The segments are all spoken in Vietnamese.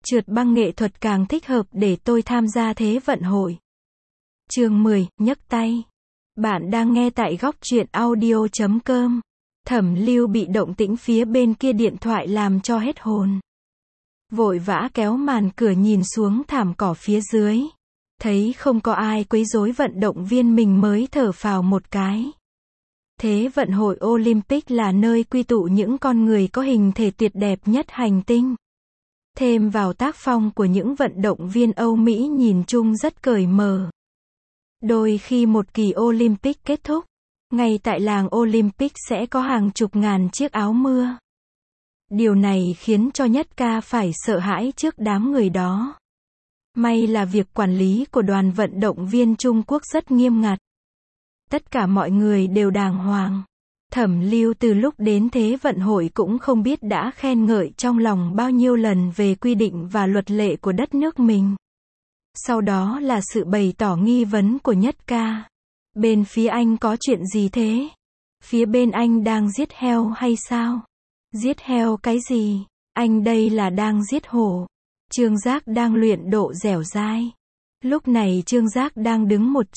Trượt băng nghệ thuật càng thích hợp để tôi tham gia Thế vận hội. Chương 10, nhấc tay. Bạn đang nghe tại góc truyện audio.com. Thẩm Lưu bị động tĩnh phía bên kia điện thoại làm cho hết hồn. Vội vã kéo màn cửa nhìn xuống thảm cỏ phía dưới. Thấy không có ai quấy rối vận động viên mình mới thở phào một cái. Thế vận hội Olympic là nơi quy tụ những con người có hình thể tuyệt đẹp nhất hành tinh. Thêm vào tác phong của những vận động viên Âu Mỹ nhìn chung rất cởi mở. Đôi khi một kỳ Olympic kết thúc, ngay tại làng Olympic sẽ có hàng chục ngàn chiếc áo mưa. Điều này khiến cho Nhất Ca phải sợ hãi trước đám người đó. May là việc quản lý của đoàn vận động viên Trung Quốc rất nghiêm ngặt. Tất cả mọi người đều đàng hoàng. Thẩm Lưu từ lúc đến Thế vận hội cũng không biết đã khen ngợi trong lòng bao nhiêu lần về quy định và luật lệ của đất nước mình. Sau đó là sự bày tỏ nghi vấn của Nhất Ca. Bên phía anh có chuyện gì thế? Phía bên anh đang giết heo hay sao? Giết heo cái gì? Anh đây là đang giết hổ. Trương Giác đang luyện độ dẻo dai. Lúc này Trương Giác đang đứng một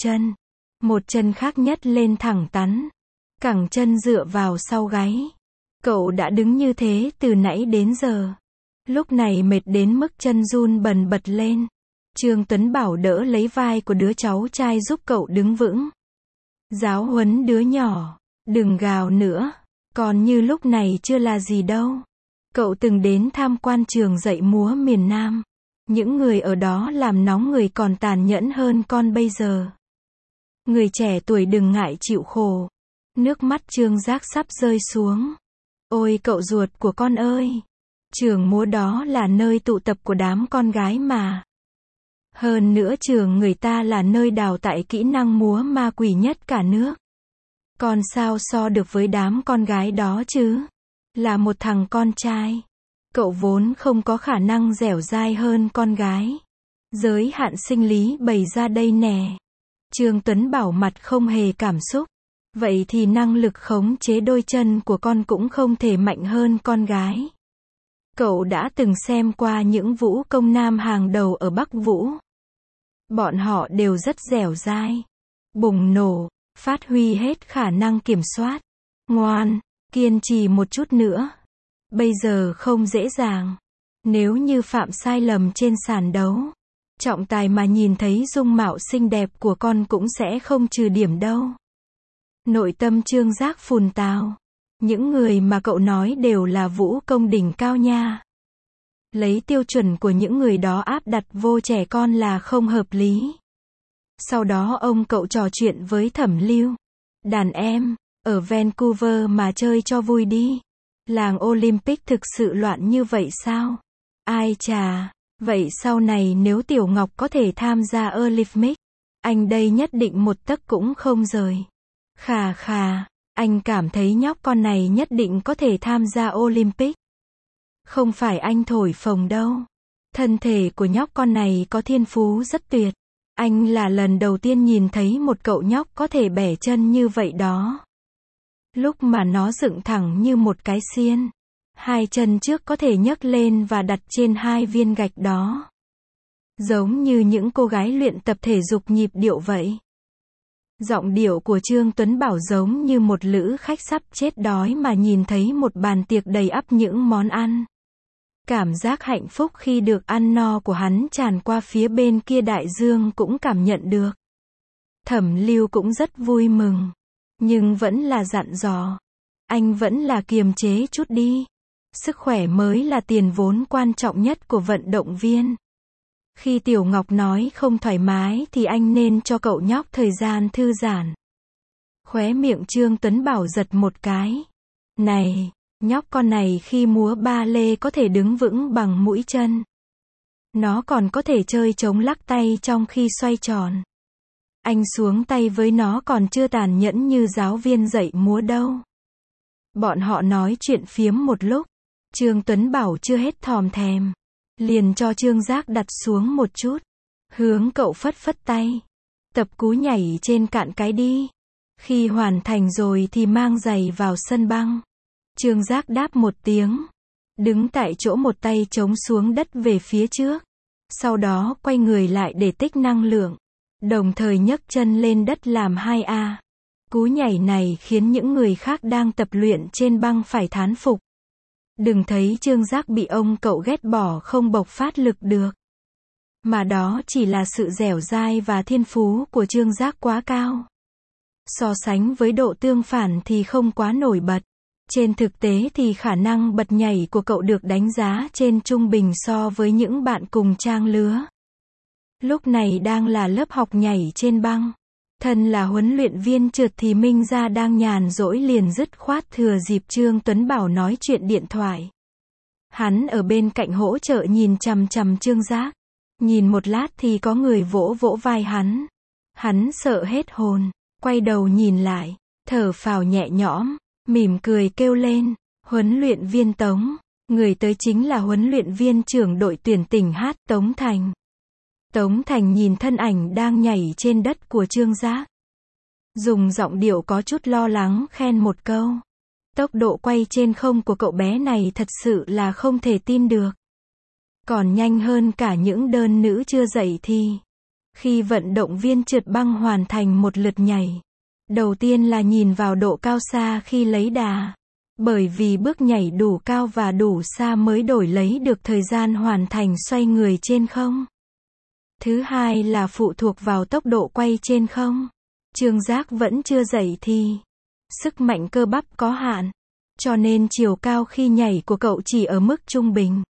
chân khác nhấc lên thẳng tắn. Cẳng chân dựa vào sau gáy. Cậu đã đứng như thế từ nãy đến giờ. Lúc này mệt đến mức chân run bần bật lên. Trương Tuấn Bảo đỡ lấy vai của đứa cháu trai giúp cậu đứng vững. Giáo huấn đứa nhỏ. Đừng gào nữa. Còn như lúc này chưa là gì đâu. Cậu từng đến tham quan trường dạy múa miền Nam. Những người ở đó làm nóng người còn tàn nhẫn hơn con bây giờ. Người trẻ tuổi đừng ngại chịu khổ. Nước mắt Trương Giác sắp rơi xuống. Ôi cậu ruột của con ơi! Trường múa đó là nơi tụ tập của đám con gái mà. Hơn nữa trường người ta là nơi đào tạo kỹ năng múa ma quỷ nhất cả nước. Con sao so được với đám con gái đó chứ? Là một thằng con trai. Cậu vốn không có khả năng dẻo dai hơn con gái. Giới hạn sinh lý bày ra đây nè. Trương Tuấn Bảo mặt không hề cảm xúc. Vậy thì năng lực khống chế đôi chân của con cũng không thể mạnh hơn con gái. Cậu đã từng xem qua những vũ công nam hàng đầu ở Bắc Vũ. Bọn họ đều rất dẻo dai. Bùng nổ, phát huy hết khả năng kiểm soát. Ngoan, kiên trì một chút nữa. Bây giờ không dễ dàng. Nếu như phạm sai lầm trên sàn đấu, trọng tài mà nhìn thấy dung mạo xinh đẹp của con cũng sẽ không trừ điểm đâu. Nội tâm Trương Giác phùn tào. Những người mà cậu nói đều là vũ công đỉnh cao nha. Lấy tiêu chuẩn của những người đó áp đặt vô trẻ con là không hợp lý. Sau đó ông cậu trò chuyện với Thẩm Lưu. Đàn em, ở Vancouver mà chơi cho vui đi. Làng Olympic thực sự loạn như vậy sao? Ai chà, vậy sau này nếu Tiểu Ngọc có thể tham gia Olympic, anh đây nhất định một tấc cũng không rời. Khà khà, anh cảm thấy nhóc con này nhất định có thể tham gia Olympic. Không phải anh thổi phồng đâu. Thân thể của nhóc con này có thiên phú rất tuyệt. Anh là lần đầu tiên nhìn thấy một cậu nhóc có thể bẻ chân như vậy đó. Lúc mà nó dựng thẳng như một cái xiên. Hai chân trước có thể nhấc lên và đặt trên hai viên gạch đó. Giống như những cô gái luyện tập thể dục nhịp điệu vậy. Giọng điệu của Trương Tuấn Bảo giống như một lữ khách sắp chết đói mà nhìn thấy một bàn tiệc đầy ắp những món ăn. Cảm giác hạnh phúc khi được ăn no của hắn tràn qua phía bên kia đại dương cũng cảm nhận được. Thẩm Lưu cũng rất vui mừng. Nhưng vẫn là dặn dò. Anh vẫn là kiềm chế chút đi. Sức khỏe mới là tiền vốn quan trọng nhất của vận động viên. Khi Tiểu Ngọc nói không thoải mái thì anh nên cho cậu nhóc thời gian thư giãn. Khóe miệng Trương Tuấn Bảo giật một cái. Này, nhóc con này khi múa ba lê có thể đứng vững bằng mũi chân. Nó còn có thể chơi trống lắc tay trong khi xoay tròn. Anh xuống tay với nó còn chưa tàn nhẫn như giáo viên dạy múa đâu. Bọn họ nói chuyện phiếm một lúc. Trương Tuấn Bảo chưa hết thòm thèm. Liền cho Trương Giác đặt xuống một chút. Hướng cậu phất phất tay. Tập cú nhảy trên cạn cái đi. Khi hoàn thành rồi thì mang giày vào sân băng. Trương Giác đáp một tiếng. đứng tại chỗ một tay chống xuống đất về phía trước. Sau đó quay người lại để tích năng lượng. Đồng thời nhấc chân lên đất làm 2A. Cú nhảy này khiến những người khác đang tập luyện trên băng phải thán phục. Đừng thấy Trương Giác bị ông cậu ghét bỏ không bộc phát lực được. Mà đó chỉ là sự dẻo dai và thiên phú của Trương Giác quá cao. So sánh với độ tương phản thì không quá nổi bật. Trên thực tế thì khả năng bật nhảy của cậu được đánh giá trên trung bình so với những bạn cùng trang lứa. Lúc này đang là lớp học nhảy trên băng. Thân là huấn luyện viên trượt thì Minh Gia đang nhàn rỗi liền dứt khoát thừa dịp Trương Tuấn Bảo nói chuyện điện thoại. Hắn ở bên cạnh hỗ trợ nhìn chằm chằm Trương Giác. Nhìn một lát thì có người vỗ vỗ vai hắn. Hắn sợ hết hồn, quay đầu nhìn lại, thở phào nhẹ nhõm, mỉm cười kêu lên, huấn luyện viên Tống. Người tới chính là huấn luyện viên trưởng đội tuyển tỉnh Hát Tống Thành. Tống Thành nhìn thân ảnh đang nhảy trên đất của Trương Giác. Dùng giọng điệu có chút lo lắng khen một câu. Tốc độ quay trên không của cậu bé này thật sự là không thể tin được. Còn nhanh hơn cả những đơn nữ chưa dậy thi. Khi vận động viên trượt băng hoàn thành một lượt nhảy, đầu tiên là nhìn vào độ cao xa khi lấy đà. Bởi vì bước nhảy đủ cao và đủ xa mới đổi lấy được thời gian hoàn thành xoay người trên không. Thứ hai là phụ thuộc vào tốc độ quay trên không. Trương Giác vẫn chưa dậy thi. Sức mạnh cơ bắp có hạn. Cho nên chiều cao khi nhảy của cậu chỉ ở mức trung bình.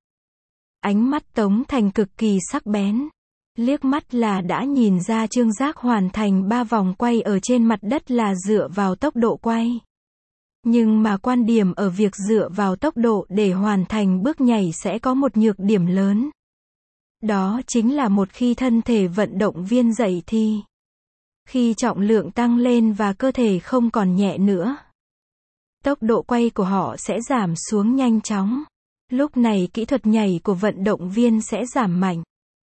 Ánh mắt Tống Thành cực kỳ sắc bén. Liếc mắt là đã nhìn ra Trương Giác hoàn thành 3 vòng quay ở trên mặt đất là dựa vào tốc độ quay. Nhưng mà quan điểm ở việc dựa vào tốc độ để hoàn thành bước nhảy sẽ có một nhược điểm lớn. Đó chính là một khi thân thể vận động viên dậy thi. Khi trọng lượng tăng lên và cơ thể không còn nhẹ nữa, tốc độ quay của họ sẽ giảm xuống nhanh chóng. Lúc này kỹ thuật nhảy của vận động viên sẽ giảm mạnh.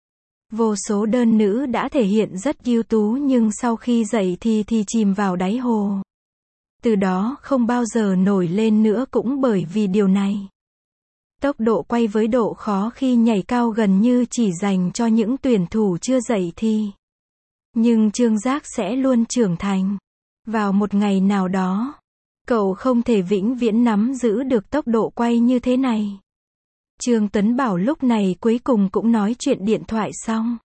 Vô số đơn nữ đã thể hiện rất ưu tú nhưng sau khi dậy thì chìm vào đáy hồ. Từ đó không bao giờ nổi lên nữa cũng bởi vì điều này. Tốc độ quay với độ khó khi nhảy cao gần như chỉ dành cho những tuyển thủ chưa dậy thi. Nhưng Trương Giác sẽ luôn trưởng thành. Vào một ngày nào đó, cậu không thể vĩnh viễn nắm giữ được tốc độ quay như thế này. Trương Tuấn Bảo lúc này cuối cùng cũng nói chuyện điện thoại xong.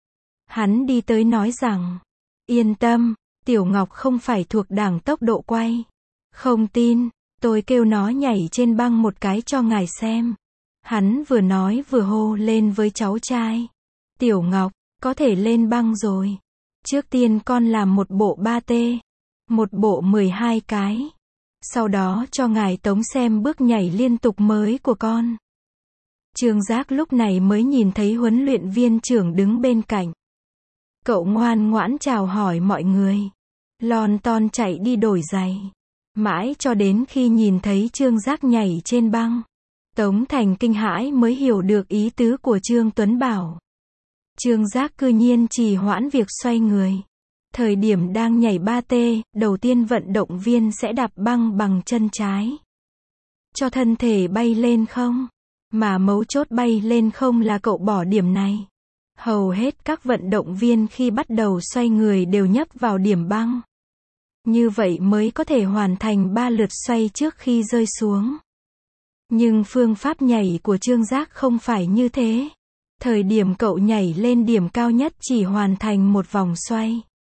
Hắn đi tới nói rằng, yên tâm, Tiểu Ngọc không phải thuộc đảng tốc độ quay. Không tin, tôi kêu nó nhảy trên băng một cái cho ngài xem. Hắn vừa nói vừa hô lên với cháu trai. Tiểu Ngọc, có thể lên băng rồi. Trước tiên con làm một bộ 3T, một bộ 12 cái. Sau đó cho ngài Tống xem bước nhảy liên tục mới của con. Trương Giác lúc này mới nhìn thấy huấn luyện viên trưởng đứng bên cạnh. Cậu ngoan ngoãn chào hỏi mọi người. Lon ton chạy đi đổi giày. Mãi cho đến khi nhìn thấy Trương Giác nhảy trên băng, Tống Thành kinh hãi mới hiểu được ý tứ của Trương Tuấn Bảo. Trương Giác cư nhiên trì hoãn việc xoay người. Thời điểm đang nhảy 3T, đầu tiên vận động viên sẽ đạp băng bằng chân trái. Cho thân thể bay lên không. Mà mấu chốt bay lên không là cậu bỏ điểm này. Hầu hết các vận động viên khi bắt đầu xoay người đều nhấp vào điểm băng. Như vậy mới có thể hoàn thành 3 lượt xoay trước khi rơi xuống. Nhưng phương pháp nhảy của Trương Giác không phải như thế. Thời điểm cậu nhảy lên điểm cao nhất chỉ hoàn thành một vòng xoay.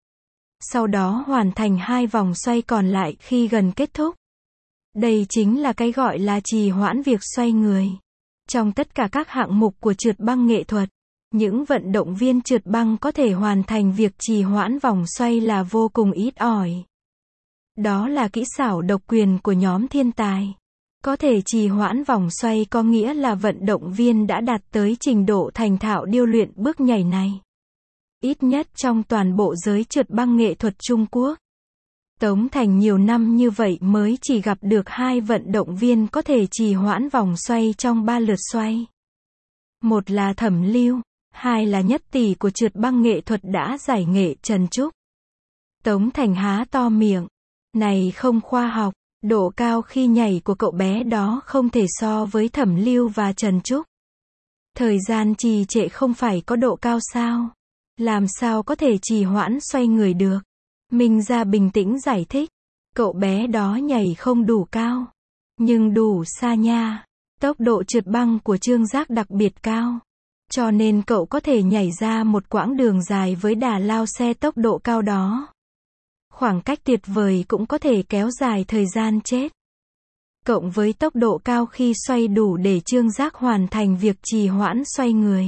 Sau đó hoàn thành 2 vòng xoay còn lại khi gần kết thúc. Đây chính là cái gọi là trì hoãn việc xoay người. Trong tất cả các hạng mục của trượt băng nghệ thuật, những vận động viên trượt băng có thể hoàn thành việc trì hoãn vòng xoay là vô cùng ít ỏi. Đó là kỹ xảo độc quyền của nhóm thiên tài. Có thể trì hoãn vòng xoay có nghĩa là vận động viên đã đạt tới trình độ thành thạo điêu luyện bước nhảy này. Ít nhất trong toàn bộ giới trượt băng nghệ thuật Trung Quốc. Tống Thành nhiều năm như vậy mới chỉ gặp được 2 vận động viên có thể trì hoãn vòng xoay trong 3 lượt xoay. Một là Thẩm Lưu, 2 là nhất tỷ của trượt băng nghệ thuật đã giải nghệ Trần Trúc. Tống Thành há to miệng. Này không khoa học, Độ cao khi nhảy của cậu bé đó không thể so với Thẩm Lưu và Trần Trúc. Thời gian trì trệ không phải có độ cao sao? Làm sao có thể trì hoãn xoay người được? Minh Gia bình tĩnh giải thích. Cậu bé đó nhảy không đủ cao. Nhưng đủ xa nha. Tốc độ trượt băng của Trương Giác đặc biệt cao. Cho nên cậu có thể nhảy ra một quãng đường dài với đà lao xe tốc độ cao đó. Khoảng cách tuyệt vời cũng có thể kéo dài thời gian chết. Cộng với tốc độ cao khi xoay đủ để Trương Giác hoàn thành việc trì hoãn xoay người.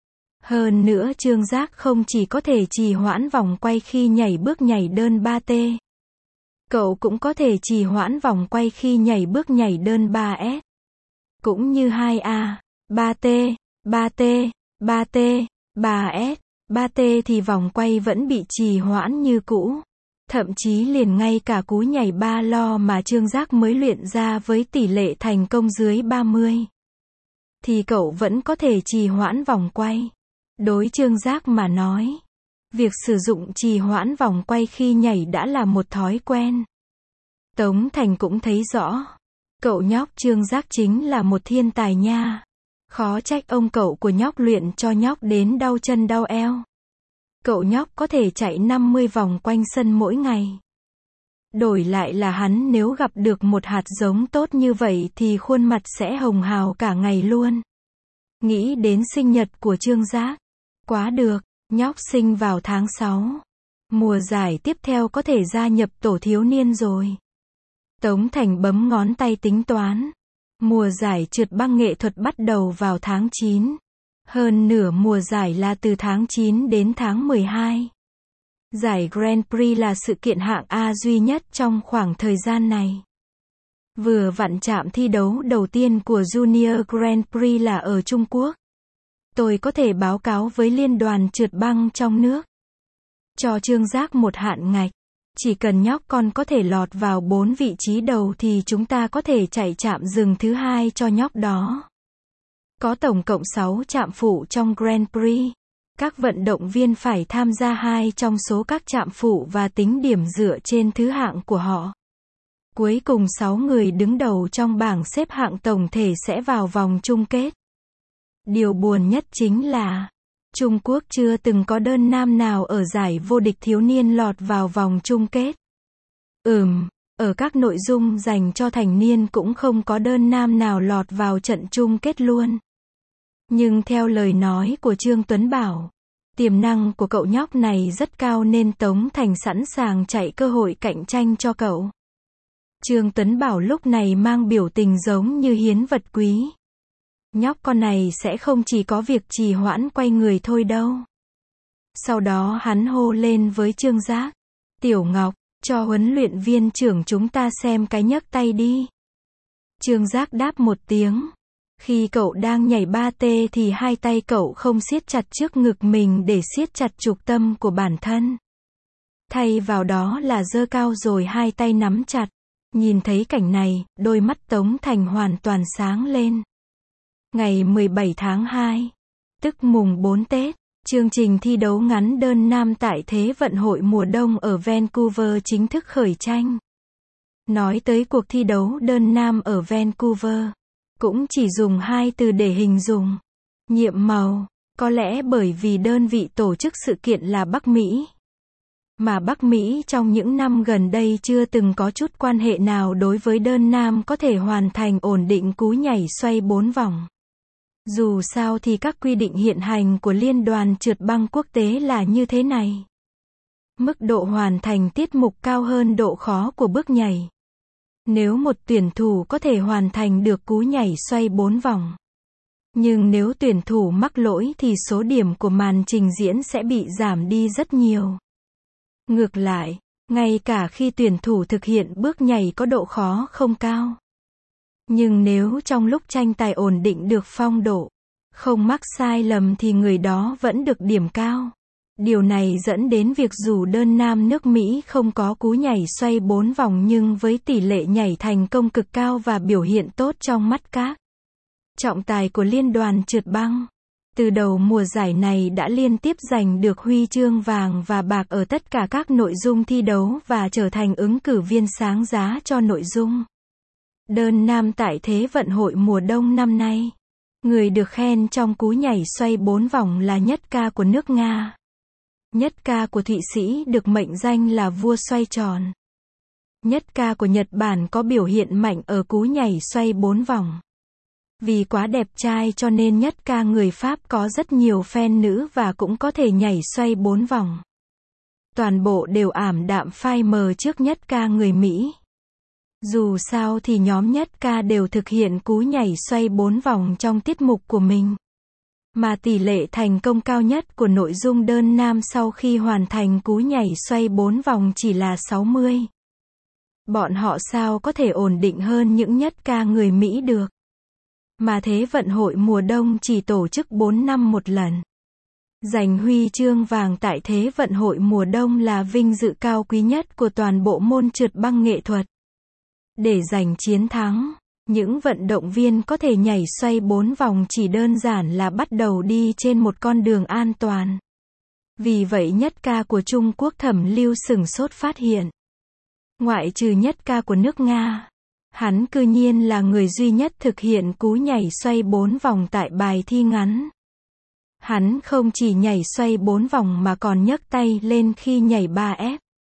Hơn nữa Trương Giác không chỉ có thể trì hoãn vòng quay khi nhảy bước nhảy đơn 3T. Cậu cũng có thể trì hoãn vòng quay khi nhảy bước nhảy đơn 3S. Cũng như 2A, 3T, 3T, 3T, 3S, 3T thì vòng quay vẫn bị trì hoãn như cũ. Thậm chí liền ngay cả cú nhảy 3 lo mà Trương Giác mới luyện ra với tỷ lệ thành công dưới 30. Thì cậu vẫn có thể trì hoãn vòng quay. Đối Trương Giác mà nói, việc sử dụng trì hoãn vòng quay khi nhảy đã là một thói quen. Tống Thành cũng thấy rõ. Cậu nhóc Trương Giác chính là một thiên tài nha. Khó trách ông cậu của nhóc luyện cho nhóc đến đau chân đau eo. Cậu nhóc có thể chạy 50 vòng quanh sân mỗi ngày. Đổi lại là hắn nếu gặp được một hạt giống tốt như vậy thì khuôn mặt sẽ hồng hào cả ngày luôn. Nghĩ đến sinh nhật của Trương Giác. Quá được, nhóc sinh vào tháng 6. Mùa giải tiếp theo có thể gia nhập tổ thiếu niên rồi. Tống Thành bấm ngón tay tính toán. Mùa giải trượt băng nghệ thuật bắt đầu vào tháng 9. Hơn nửa mùa giải là từ tháng 9 đến tháng 12. Giải Grand Prix là sự kiện hạng A duy nhất trong khoảng thời gian này. Vừa vặn trạm thi đấu đầu tiên của Junior Grand Prix là ở Trung Quốc. Tôi có thể báo cáo với liên đoàn trượt băng trong nước. Cho Trương Giác một hạn ngạch. Chỉ cần nhóc con có thể lọt vào 4 vị trí đầu thì chúng ta có thể chạy trạm dừng thứ 2 cho nhóc đó. Có tổng cộng 6 trạm phụ trong Grand Prix. Các vận động viên phải tham gia 2 trong số các trạm phụ và tính điểm dựa trên thứ hạng của họ. Cuối cùng 6 người đứng đầu trong bảng xếp hạng tổng thể sẽ vào vòng chung kết. Điều buồn nhất chính là Trung Quốc chưa từng có đơn nam nào ở giải vô địch thiếu niên lọt vào vòng chung kết. Ở các nội dung dành cho thành niên cũng không có đơn nam nào lọt vào trận chung kết luôn. Nhưng theo lời nói của Trương Tuấn Bảo, tiềm năng của cậu nhóc này rất cao nên Tống Thành sẵn sàng chạy cơ hội cạnh tranh cho cậu. Trương Tuấn Bảo lúc này mang biểu tình giống như hiến vật quý. Nhóc con này sẽ không chỉ có việc trì hoãn quay người thôi đâu. Sau đó hắn hô lên với Trương Giác. Tiểu Ngọc, cho huấn luyện viên trưởng chúng ta xem cái nhấc tay đi. Trương Giác đáp một tiếng. Khi cậu đang nhảy 3T thì hai tay cậu không siết chặt trước ngực mình để siết chặt trục tâm của bản thân. Thay vào đó là giơ cao rồi hai tay nắm chặt. Nhìn thấy cảnh này, đôi mắt Tống Thành hoàn toàn sáng lên. Ngày 17 tháng 2, tức mùng 4 Tết, chương trình thi đấu ngắn đơn nam tại Thế vận hội mùa đông ở Vancouver chính thức khởi tranh. Nói tới cuộc thi đấu đơn nam ở Vancouver, cũng chỉ dùng 2 từ để hình dung. Nhiệm màu, có lẽ bởi vì đơn vị tổ chức sự kiện là Bắc Mỹ. Mà Bắc Mỹ trong những năm gần đây chưa từng có chút quan hệ nào đối với đơn nam có thể hoàn thành ổn định cú nhảy xoay 4 vòng. Dù sao thì các quy định hiện hành của Liên đoàn trượt băng quốc tế là như thế này. Mức độ hoàn thành tiết mục cao hơn độ khó của bước nhảy. Nếu một tuyển thủ có thể hoàn thành được cú nhảy xoay 4 vòng. Nhưng nếu tuyển thủ mắc lỗi thì số điểm của màn trình diễn sẽ bị giảm đi rất nhiều. Ngược lại, ngay cả khi tuyển thủ thực hiện bước nhảy có độ khó không cao. Nhưng nếu trong lúc tranh tài ổn định được phong độ, không mắc sai lầm thì người đó vẫn được điểm cao. Điều này dẫn đến việc dù đơn nam nước Mỹ không có cú nhảy xoay 4 vòng nhưng với tỷ lệ nhảy thành công cực cao và biểu hiện tốt trong mắt các trọng tài của Liên đoàn trượt băng. Từ đầu mùa giải này đã liên tiếp giành được huy chương vàng và bạc ở tất cả các nội dung thi đấu và trở thành ứng cử viên sáng giá cho nội dung đơn nam tại Thế vận hội mùa đông năm nay. Người được khen trong cú nhảy xoay 4 vòng là Nhất Ca của nước Nga. Nhất Ca của Thụy Sĩ được mệnh danh là vua xoay tròn. Nhất Ca của Nhật Bản có biểu hiện mạnh ở cú nhảy xoay 4 vòng. Vì quá đẹp trai cho nên Nhất Ca người Pháp có rất nhiều fan nữ và cũng có thể nhảy xoay 4 vòng. Toàn bộ đều ảm đạm phai mờ trước Nhất Ca người Mỹ. Dù sao thì nhóm Nhất Ca đều thực hiện cú nhảy xoay 4 vòng trong tiết mục của mình. Mà tỷ lệ thành công cao nhất của nội dung đơn nam sau khi hoàn thành cú nhảy xoay 4 vòng chỉ là 60. Bọn họ sao có thể ổn định hơn những Nhất Ca người Mỹ được. Mà Thế vận hội mùa đông chỉ tổ chức 4 năm một lần. Giành huy chương vàng tại Thế vận hội mùa đông là vinh dự cao quý nhất của toàn bộ môn trượt băng nghệ thuật. Để giành chiến thắng, những vận động viên có thể nhảy xoay 4 vòng chỉ đơn giản là bắt đầu đi trên một con đường an toàn. Vì vậy Nhất Ca của Trung Quốc Thẩm Lưu sửng sốt phát hiện. Ngoại trừ Nhất Ca của nước Nga, hắn cư nhiên là người duy nhất thực hiện cú nhảy xoay 4 vòng tại bài thi ngắn. Hắn không chỉ nhảy xoay 4 vòng mà còn nhấc tay lên khi nhảy 3F.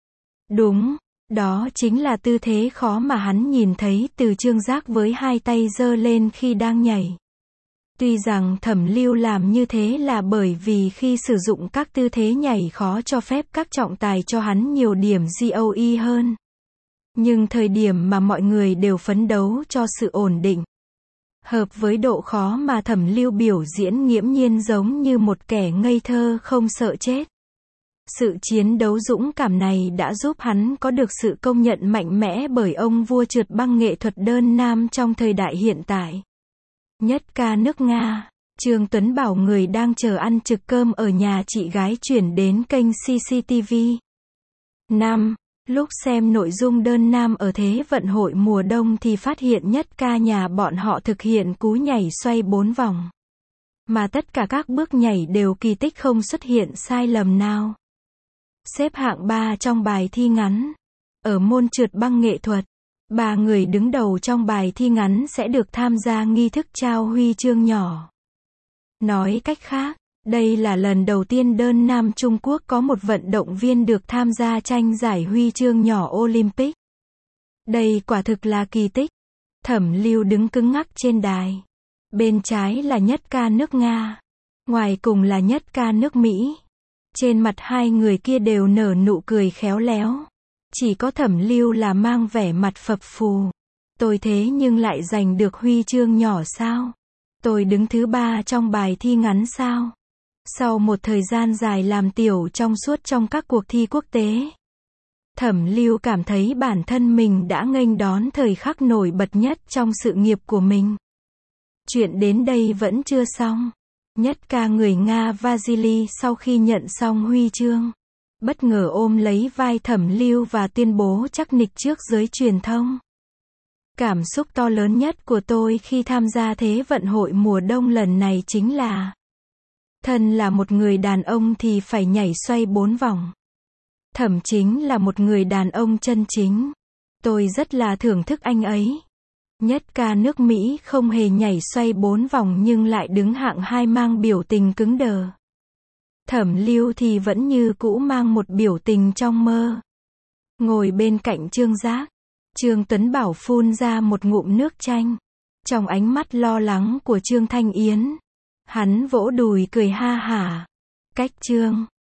Đúng, đó chính là tư thế khó mà hắn nhìn thấy từ Trương Giác với hai tay giơ lên khi đang nhảy. Tuy rằng Thẩm Lưu làm như thế là bởi vì khi sử dụng các tư thế nhảy khó cho phép các trọng tài cho hắn nhiều điểm GOE hơn. Nhưng thời điểm mà mọi người đều phấn đấu cho sự ổn định, hợp với độ khó mà Thẩm Lưu biểu diễn nghiễm nhiên giống như một kẻ ngây thơ không sợ chết. Sự chiến đấu dũng cảm này đã giúp hắn có được sự công nhận mạnh mẽ bởi ông vua trượt băng nghệ thuật đơn nam trong thời đại hiện tại. Nhất Ca nước Nga, Trương Tuấn bảo người đang chờ ăn trực cơm ở nhà chị gái chuyển đến kênh CCTV. 5. Lúc xem nội dung đơn nam ở Thế vận hội mùa đông thì phát hiện Nhất Ca nhà bọn họ thực hiện cú nhảy xoay 4 vòng. Mà tất cả các bước nhảy đều kỳ tích không xuất hiện sai lầm nào. Xếp hạng 3 trong bài thi ngắn. Ở môn trượt băng nghệ thuật, 3 người đứng đầu trong bài thi ngắn sẽ được tham gia nghi thức trao huy chương nhỏ. Nói cách khác, đây là lần đầu tiên đơn nam Trung Quốc có một vận động viên được tham gia tranh giải huy chương nhỏ Olympic. Đây quả thực là kỳ tích. Thẩm Lưu đứng cứng ngắc trên đài. Bên trái là Nhất Ca nước Nga. Ngoài cùng là Nhất Ca nước Mỹ. Trên mặt hai người kia đều nở nụ cười khéo léo. Chỉ có Thẩm Lưu là mang vẻ mặt phập phù. Tôi thế nhưng lại giành được huy chương nhỏ sao? Tôi đứng thứ 3 trong bài thi ngắn sao? Sau một thời gian dài làm tiểu trong suốt trong các cuộc thi quốc tế, Thẩm Lưu cảm thấy bản thân mình đã nghênh đón thời khắc nổi bật nhất trong sự nghiệp của mình. Chuyện đến đây vẫn chưa xong. Nhất Ca người Nga Vasily sau khi nhận xong huy chương, bất ngờ ôm lấy vai Thẩm Lưu và tuyên bố chắc nịch trước giới truyền thông. Cảm xúc to lớn nhất của tôi khi tham gia Thế vận hội mùa đông lần này chính là thân là một người đàn ông thì phải nhảy xoay 4 vòng. Thẩm chính là một người đàn ông chân chính. Tôi rất là thưởng thức anh ấy. Nhất Ca nước Mỹ không hề nhảy xoay 4 vòng nhưng lại đứng hạng 2 mang biểu tình cứng đờ. Thẩm Lưu thì vẫn như cũ mang một biểu tình trong mơ. Ngồi bên cạnh Trương Giác, Trương Tuấn Bảo phun ra một ngụm nước chanh. Trong ánh mắt lo lắng của Trương Thanh Yến, hắn vỗ đùi cười ha hả. Cách Trương